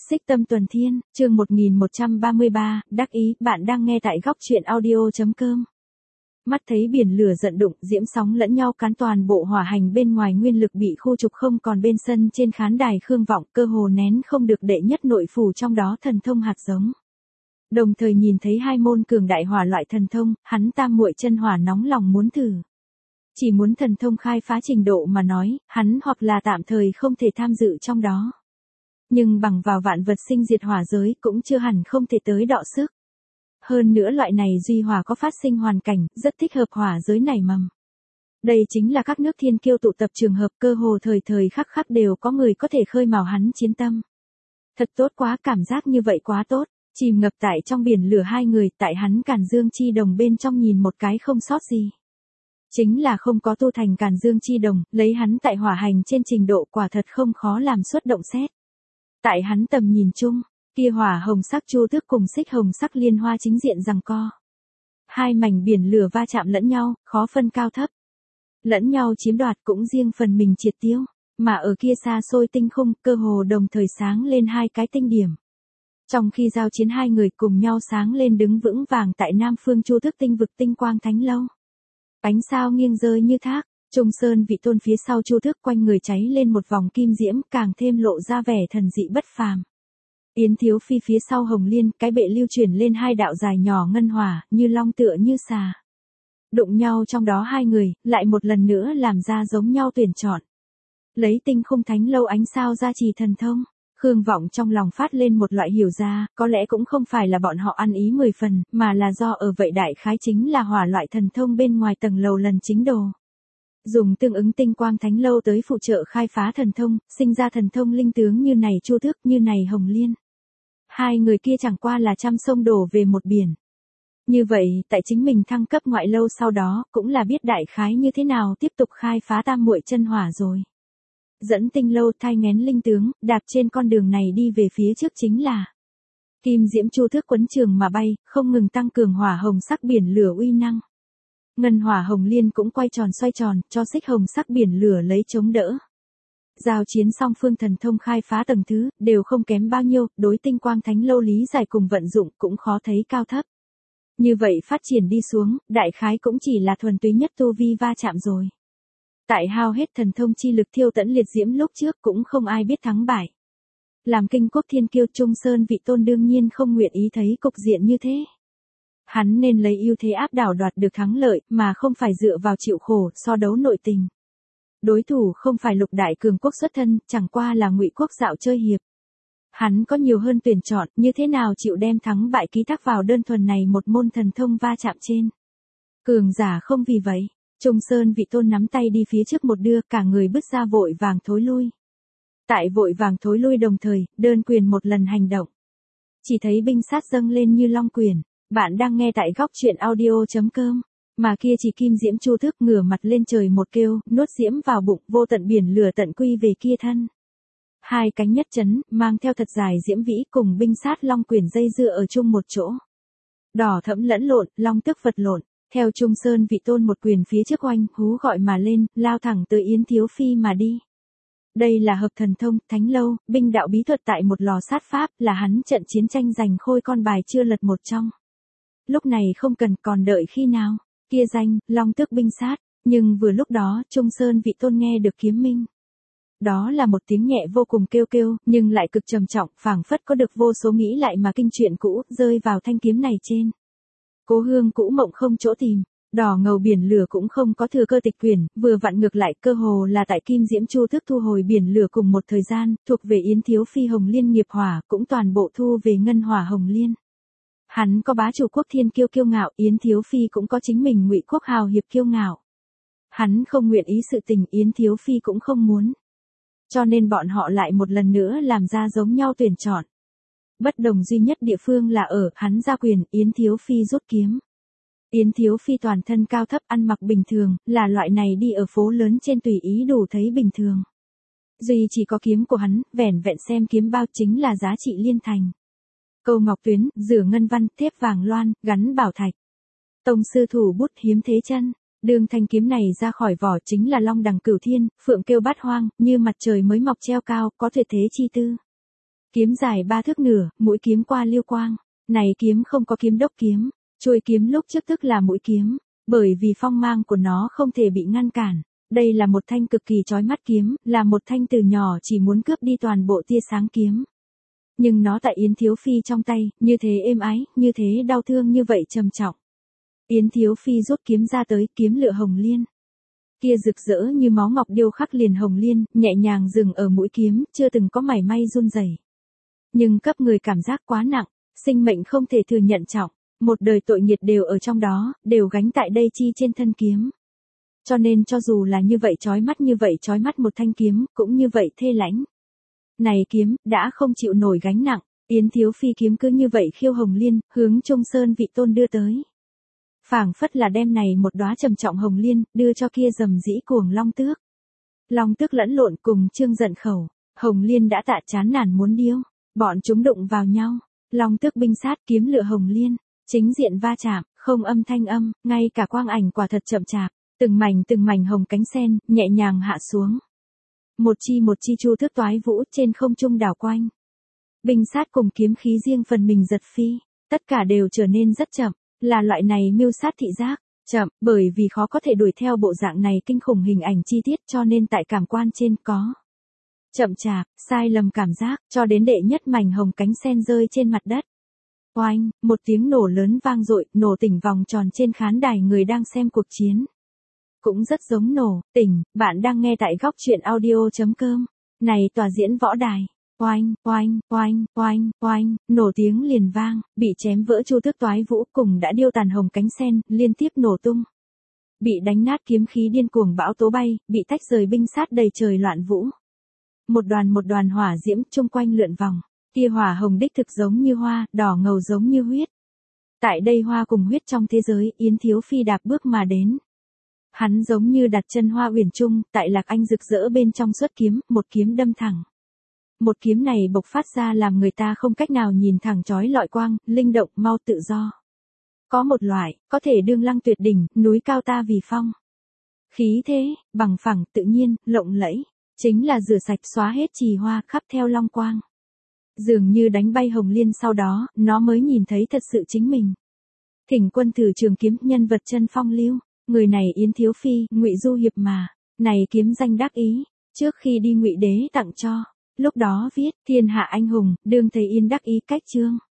Xích Tâm Tuần Thiên, chương 1133, đắc ý, bạn đang nghe tại góc truyện audio.com. Mắt thấy biển lửa giận đụng, diễm sóng lẫn nhau cán toàn bộ hỏa hành bên ngoài nguyên lực bị khu trục không còn bên sân trên khán đài Khương Vọng, cơ hồ nén không được đệ nhất nội phủ trong đó thần thông hạt giống. Đồng thời nhìn thấy hai môn cường đại hỏa loại thần thông, hắn tam muội chân hỏa nóng lòng muốn thử. Chỉ muốn thần thông khai phá trình độ mà nói, hắn hoặc là tạm thời không thể tham dự trong đó. Nhưng bằng vào vạn vật sinh diệt hỏa giới cũng chưa hẳn không thể tới đọ sức. Hơn nữa loại này duy hỏa có phát sinh hoàn cảnh, rất thích hợp hỏa giới nảy mầm. Đây chính là các nước thiên kiêu tụ tập trường hợp, cơ hồ thời thời khắc khắc đều có người có thể khơi mào hắn chiến tâm. Thật tốt quá, cảm giác như vậy quá tốt, chìm ngập tại trong biển lửa hai người, tại hắn Càn Dương Chi Đồng bên trong nhìn một cái không sót gì. Chính là không có tu thành Càn Dương Chi Đồng, lấy hắn tại hỏa hành trên trình độ quả thật không khó làm xuất động xét. Tại hắn tầm nhìn chung, kia hỏa hồng sắc chu tước cùng xích hồng sắc liên hoa chính diện giằng co. Hai mảnh biển lửa va chạm lẫn nhau, khó phân cao thấp. Lẫn nhau chiếm đoạt cũng riêng phần mình triệt tiêu, mà ở kia xa xôi tinh khung, cơ hồ đồng thời sáng lên hai cái tinh điểm. Trong khi giao chiến hai người cùng nhau sáng lên đứng vững vàng tại Nam Phương Chu Tước tinh vực Tinh Quang Thánh Lâu. Ánh sao nghiêng rơi như thác, Trung Sơn Vị Tôn phía sau Chu Tước quanh người cháy lên một vòng kim diễm, càng thêm lộ ra vẻ thần dị bất phàm. Yến Thiếu Phi phía sau Hồng Liên, cái bệ lưu chuyển lên hai đạo dài nhỏ ngân hỏa, như long tựa như xà. Đụng nhau trong đó hai người, lại một lần nữa làm ra giống nhau tuyển chọn. Lấy Tinh Khung Thánh Lâu ánh sao ra trì thần thông, Khương Vọng trong lòng phát lên một loại hiểu ra, có lẽ cũng không phải là bọn họ ăn ý 10 phần, mà là do ở vậy đại khái chính là hỏa loại thần thông bên ngoài tầng lầu lần chính đồ. Dùng tương ứng Tinh Quang Thánh Lâu tới phụ trợ khai phá thần thông, sinh ra thần thông linh tướng như này Chu Tước, như này Hồng Liên. Hai người kia chẳng qua là trăm sông đổ về một biển. Như vậy, tại chính mình thăng cấp ngoại lâu sau đó, cũng là biết đại khái như thế nào tiếp tục khai phá tam muội chân hỏa rồi. Dẫn Tinh Lâu thai nghén linh tướng, đạp trên con đường này đi về phía trước chính là kim diễm chu tước quấn trường mà bay, không ngừng tăng cường hỏa hồng sắc biển lửa uy năng. Ngân hỏa Hồng Liên cũng quay tròn xoay tròn, cho xích hồng sắc biển lửa lấy chống đỡ. Giao chiến song phương thần thông khai phá tầng thứ, đều không kém bao nhiêu, đối Tinh Quang Thánh Lâu lý giải cùng vận dụng cũng khó thấy cao thấp. Như vậy phát triển đi xuống, đại khái cũng chỉ là thuần túy nhất tu vi va chạm rồi. Tại hao hết thần thông chi lực thiêu tẫn liệt diễm lúc trước cũng không ai biết thắng bại. Làm kinh quốc thiên kiêu Trung Sơn Vị Tôn đương nhiên không nguyện ý thấy cục diện như thế. Hắn nên lấy ưu thế áp đảo đoạt được thắng lợi, mà không phải dựa vào chịu khổ, so đấu nội tình. Đối thủ không phải lục đại cường quốc xuất thân, chẳng qua là Ngụy quốc dạo chơi hiệp. Hắn có nhiều hơn tuyển chọn, như thế nào chịu đem thắng bại ký thác vào đơn thuần này một môn thần thông va chạm trên. Cường giả không vì vậy, Trung Sơn Vị Tôn nắm tay đi phía trước một đưa, cả người bứt ra vội vàng thối lui. Tại vội vàng thối lui đồng thời, đơn quyền một lần hành động. Chỉ thấy binh sát dâng lên như long quyền. Bạn đang nghe tại góc truyện audio.com, mà kia chỉ kim diễm chu tước ngửa mặt lên trời một kêu, nuốt diễm vào bụng, vô tận biển lửa tận quy về kia thân. Hai cánh nhất chấn, mang theo thật dài diễm vĩ cùng binh sát long quyền dây dưa ở chung một chỗ. Đỏ thẫm lẫn lộn, long tức vật lộn, theo Trung Sơn Vị Tôn một quyền phía trước oanh, hú gọi mà lên, lao thẳng tới Yến Thiếu Phi mà đi. Đây là hợp thần thông, Thánh Lâu, binh đạo bí thuật tại một lò sát pháp, là hắn trận chiến tranh giành khôi con bài chưa lật một trong. Lúc này không cần còn đợi khi nào, kia danh, long tước binh sát, nhưng vừa lúc đó, Trung Sơn Vị Tôn nghe được kiếm minh. Đó là một tiếng nhẹ vô cùng kêu kêu, nhưng lại cực trầm trọng, phảng phất có được vô số nghĩ lại mà kinh chuyện cũ, rơi vào thanh kiếm này trên. Cố hương cũ mộng không chỗ tìm, đỏ ngầu biển lửa cũng không có thừa cơ tịch quyền, vừa vặn ngược lại cơ hồ là tại kim diễm chu tước thu hồi biển lửa cùng một thời gian, thuộc về Yến Thiếu Phi Hồng Liên nghiệp hỏa, cũng toàn bộ thu về ngân hỏa Hồng Liên. Hắn có bá chủ quốc thiên kiêu kiêu ngạo, Yến Thiếu Phi cũng có chính mình Ngụy quốc hào hiệp kiêu ngạo. Hắn không nguyện ý sự tình, Yến Thiếu Phi cũng không muốn. Cho nên bọn họ lại một lần nữa làm ra giống nhau tuyển chọn. Bất đồng duy nhất địa phương là ở, hắn ra quyền, Yến Thiếu Phi rút kiếm. Yến Thiếu Phi toàn thân cao thấp ăn mặc bình thường, là loại này đi ở phố lớn trên tùy ý đủ thấy bình thường. Duy chỉ có kiếm của hắn, vẻn vẹn xem kiếm bao chính là giá trị liên thành. Câu ngọc tuyến, rửa ngân văn, thép vàng loan, gắn bảo thạch. Tông sư thủ bút hiếm thế chân. Đường thanh kiếm này ra khỏi vỏ chính là long đằng cửu thiên, phượng kêu bát hoang, như mặt trời mới mọc treo cao, có tuyệt thế chi tư. Kiếm dài 3 thước nửa, mũi kiếm qua lưu quang. Này kiếm không có kiếm đốc kiếm, chuôi kiếm lúc trước tức là mũi kiếm, bởi vì phong mang của nó không thể bị ngăn cản. Đây là một thanh cực kỳ chói mắt kiếm, là một thanh từ nhỏ chỉ muốn cướp đi toàn bộ tia sáng kiếm. Nhưng nó tại Yến Thiếu Phi trong tay, như thế êm ái, như thế đau thương, như vậy trầm trọng. Yến Thiếu Phi rút kiếm ra tới, kiếm lửa hồng liên. Kia rực rỡ như máu ngọc điêu khắc liền hồng liên, nhẹ nhàng dừng ở mũi kiếm, chưa từng có mảy may run rẩy. Nhưng cấp người cảm giác quá nặng, sinh mệnh không thể thừa nhận trọng, một đời tội nghiệt đều ở trong đó, đều gánh tại đây chi trên thân kiếm. Cho nên cho dù là như vậy chói mắt một thanh kiếm, cũng như vậy thê lãnh. Này kiếm, đã không chịu nổi gánh nặng, Yến Thiếu Phi kiếm cứ như vậy khiêu hồng liên, hướng Trung Sơn vị tôn đưa tới. Phảng phất là đem này một đóa trầm trọng hồng liên, đưa cho kia rầm rĩ cuồng long tước. Long tước lẫn lộn cùng Trương Giận khẩu, hồng liên đã tạ chán nản muốn điêu, bọn chúng đụng vào nhau, long tước binh sát kiếm lửa hồng liên, chính diện va chạm, không âm thanh âm, ngay cả quang ảnh quả thật chậm chạp, từng mảnh hồng cánh sen, nhẹ nhàng hạ xuống. Một chi chu thước toái vũ trên không trung đảo quanh. Binh sát cùng kiếm khí riêng phần mình giật phi, tất cả đều trở nên rất chậm, là loại này mưu sát thị giác, chậm, bởi vì khó có thể đuổi theo bộ dạng này kinh khủng hình ảnh chi tiết cho nên tại cảm quan trên có. Chậm chạp, sai lầm cảm giác, cho đến đệ nhất mảnh hồng cánh sen rơi trên mặt đất. Oanh, một tiếng nổ lớn vang dội, nổ tỉnh vòng tròn trên khán đài người đang xem cuộc chiến. Cũng rất giống nổ, tỉnh, bạn đang nghe tại góc truyện audio.com. Này tòa diễn võ đài. Oanh, oanh, oanh, oanh, oanh, nổ tiếng liền vang, bị chém vỡ chu tước toái vũ cùng đã điêu tàn hồng cánh sen, liên tiếp nổ tung. Bị đánh nát kiếm khí điên cuồng bão tố bay, bị tách rời binh sát đầy trời loạn vũ. Một đoàn hỏa diễm chung quanh lượn vòng, kia hỏa hồng đích thực giống như hoa, đỏ ngầu giống như huyết. Tại đây hoa cùng huyết trong thế giới, Yến Thiếu Phi đạp bước mà đến. Hắn giống như đặt chân hoa uyển trung, tại lạc anh rực rỡ bên trong xuất kiếm, một kiếm đâm thẳng. Một kiếm này bộc phát ra làm người ta không cách nào nhìn thẳng chói lọi quang, linh động, mau tự do. Có một loại, có thể đương lăng tuyệt đỉnh, núi cao ta vì phong. Khí thế, bằng phẳng, tự nhiên, lộng lẫy, chính là rửa sạch xóa hết trì hoa khắp theo long quang. Dường như đánh bay hồng liên sau đó, nó mới nhìn thấy thật sự chính mình. Thỉnh quân thử trường kiếm, nhân vật chân phong lưu, người này Yến Thiếu Phi, Ngụy Du Hiệp mà, này kiếm danh đắc ý, trước khi đi Ngụy Đế tặng cho. Lúc đó viết, thiên hạ anh hùng, đương thấy yên đắc ý cách chương.